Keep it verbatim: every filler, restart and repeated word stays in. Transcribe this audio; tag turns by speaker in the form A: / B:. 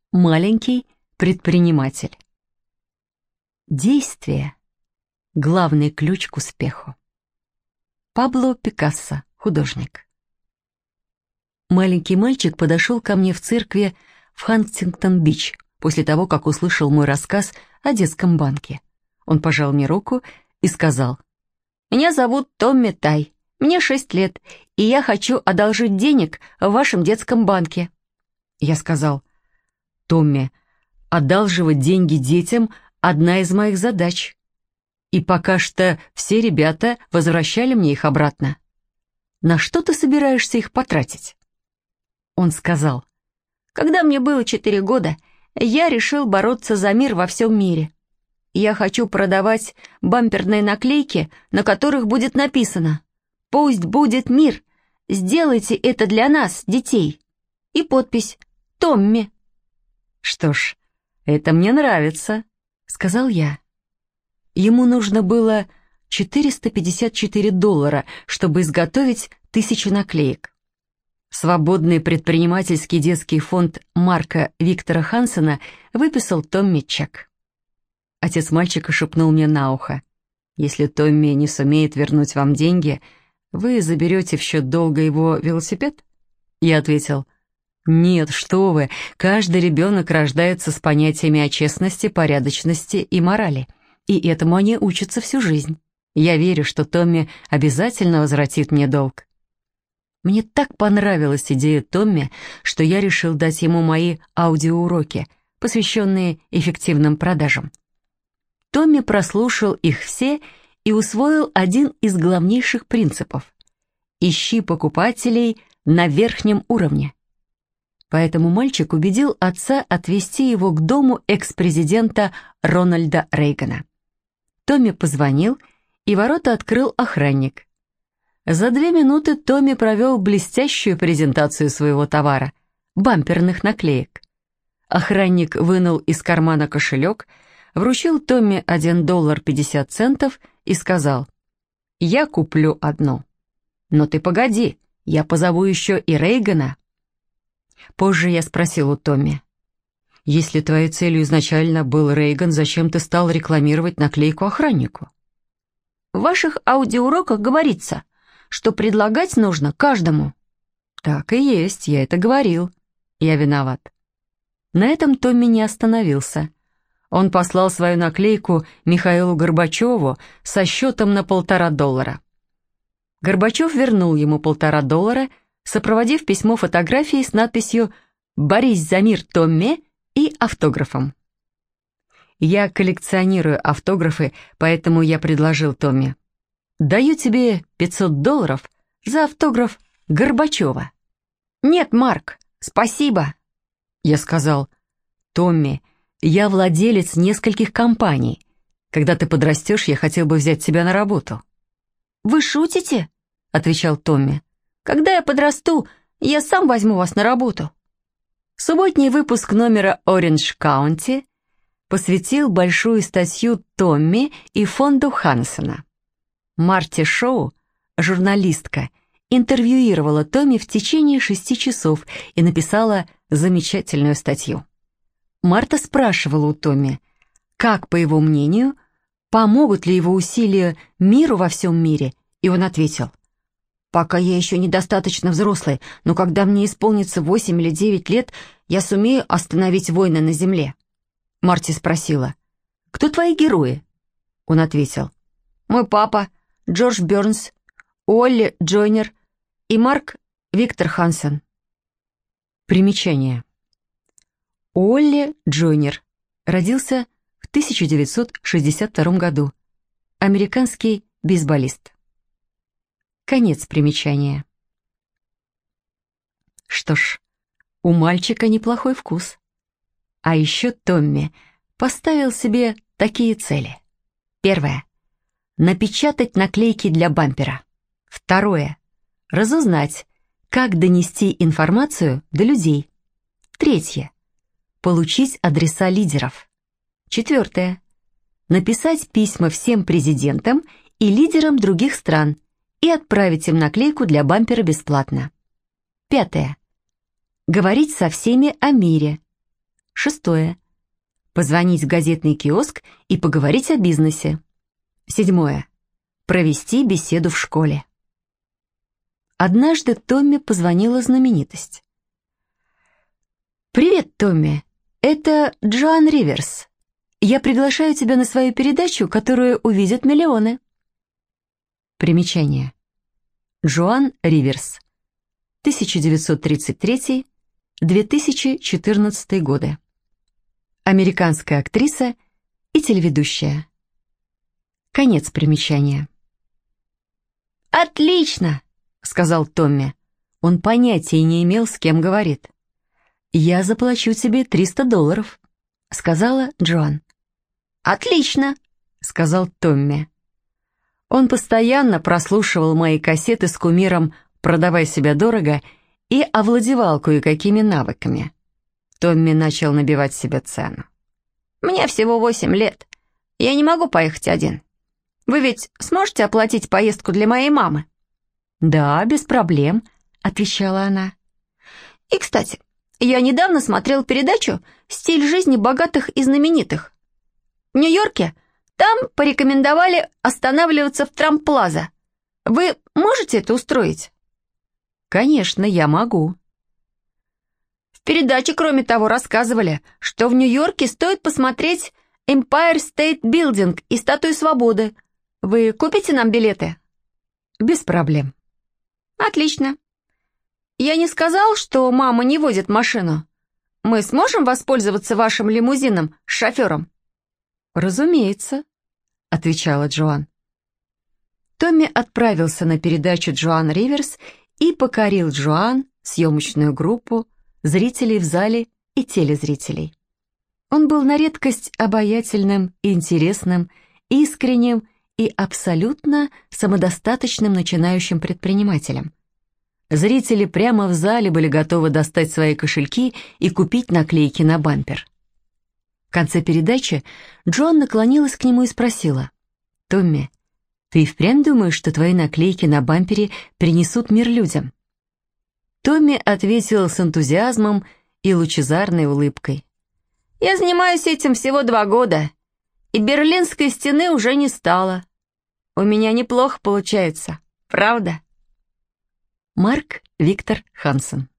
A: Маленький предприниматель. Действие — главный ключ к успеху. Пабло Пикассо, художник. Маленький мальчик подошел ко мне в церкви в Хантингтон-Бич после того, как услышал мой рассказ о детском банке. Он пожал мне руку и сказал: «Меня зовут Томми Тай, мне шесть лет, и я хочу одолжить денег в вашем детском банке». Я сказал: «Томми, одалживать деньги детям — одна из моих задач. И пока что все ребята возвращали мне их обратно. На что ты собираешься их потратить?» Он сказал: «Когда мне было четыре года, я решил бороться за мир во всем мире. Я хочу продавать бамперные наклейки, на которых будет написано: «Пусть будет мир, сделайте это для нас, детей». И подпись: «Томми». «Что ж, это мне нравится», — сказал я. Ему нужно было четыреста пятьдесят четыре доллара, чтобы изготовить тысячу наклеек. Свободный предпринимательский детский фонд Марка Виктора Хансена выписал Томми чек. Отец мальчика шепнул мне на ухо: «Если Томми не сумеет вернуть вам деньги, вы заберете в счет долга его велосипед?» Я ответил: «Нет, что вы, каждый ребенок рождается с понятиями о честности, порядочности и морали, и этому они учатся всю жизнь. Я верю, что Томми обязательно возвратит мне долг». Мне так понравилась идея Томми, что я решил дать ему мои аудиоуроки, посвященные эффективным продажам. Томми прослушал их все и усвоил один из главнейших принципов: «Ищи покупателей на верхнем уровне». Поэтому мальчик убедил отца отвезти его к дому экс-президента Рональда Рейгана. Томми позвонил, и ворота открыл охранник. За две минуты Томми провел блестящую презентацию своего товара — бамперных наклеек. Охранник вынул из кармана кошелек, вручил Томми один доллар пятьдесят центов и сказал: «Я куплю одну». «Но ты погоди, я позову еще и Рейгана». Позже я спросил у Томми: «Если твоей целью изначально был Рейган, зачем ты стал рекламировать наклейку охраннику?» «В ваших аудиоуроках говорится, что предлагать нужно каждому». «Так и есть, я это говорил. Я виноват». На этом Томми не остановился. Он послал свою наклейку Михаилу Горбачеву со счетом на полтора доллара. Горбачев вернул ему полтора доллара, сопроводив письмо фотографией с надписью «Борись за мир, Томми» и автографом. Я коллекционирую автографы, поэтому я предложил Томми: «Даю тебе пятьсот долларов за автограф Горбачева». «Нет, Марк, спасибо». Я сказал: «Томми, я владелец нескольких компаний. Когда ты подрастешь, я хотел бы взять тебя на работу». «Вы шутите?» — отвечал Томми. «Когда я подрасту, я сам возьму вас на работу». Субботний выпуск номера Orange County посвятил большую статью Томми и фонду Хансена. Марти Шоу, журналистка, интервьюировала Томми в течение шести часов и написала замечательную статью. Марта спрашивала у Томми, как, по его мнению, помогут ли его усилия миру во всем мире, и он ответил: «Пока я еще недостаточно взрослый, но когда мне исполнится восемь или девять лет, я сумею остановить войны на земле». Марти спросила: «Кто твои герои?» Он ответил: «Мой папа, Джордж Бернс, Уолли Джойнер и Марк Виктор Хансен». Примечание. Уолли Джойнер родился в тысяча девятьсот шестьдесят втором году. Американский бейсболист. Конец примечания. Что ж, у мальчика неплохой вкус. А еще Томми поставил себе такие цели. Первое. Напечатать наклейки для бампера. Второе. Разузнать, как донести информацию до людей. Третье. Получить адреса лидеров. Четвертое. Написать письма всем президентам и лидерам других стран и отправить им наклейку для бампера бесплатно. Пятое. Говорить со всеми о мире. Шестое. Позвонить в газетный киоск и поговорить о бизнесе. Седьмое. Провести беседу в школе. Однажды Томми позвонила знаменитость. «Привет, Томми. Это Джоан Риверс. Я приглашаю тебя на свою передачу, которую увидят миллионы». Примечание. Джоан Риверс. тысяча девятьсот тридцать третий — две тысячи четырнадцатый годы. Американская актриса и телеведущая. Конец примечания. «Отлично!» — сказал Томми. Он понятия не имел, с кем говорит. «Я заплачу тебе триста долларов», — сказала Джоан. «Отлично», — сказал Томми. Он постоянно прослушивал мои кассеты с кумиром «Продавай себя дорого» и овладевал кое-какими навыками. Томми начал набивать себе цену. «Мне всего восемь лет. Я не могу поехать один. Вы ведь сможете оплатить поездку для моей мамы?» «Да, без проблем», — отвечала она. «И, кстати, я недавно смотрел передачу «Стиль жизни богатых и знаменитых». В Нью-Йорке там порекомендовали останавливаться в Трамп-Плаза. Вы можете это устроить?» «Конечно, я могу». В передаче, кроме того, рассказывали, что в Нью-Йорке стоит посмотреть Empire State Building и Статую Свободы. Вы купите нам билеты? Без проблем. Отлично. Я не сказал, что мама не водит машину. Мы сможем воспользоваться вашим лимузином с шофером? Разумеется, отвечала Джоан. Томми отправился на передачу Джоан Риверс и покорил Джоан, съемочную группу, зрителей в зале и телезрителей. Он был на редкость обаятельным, интересным, искренним и абсолютно самодостаточным начинающим предпринимателем. Зрители прямо в зале были готовы достать свои кошельки и купить наклейки на бампер. В конце передачи Джоан наклонилась к нему и спросила: «Томми, ты и впрямь думаешь, что твои наклейки на бампере принесут мир людям?» Томми ответил с энтузиазмом и лучезарной улыбкой: «Я занимаюсь этим всего два года, и Берлинской стены уже не стало. У меня неплохо получается, правда?» Марк Виктор Хансен.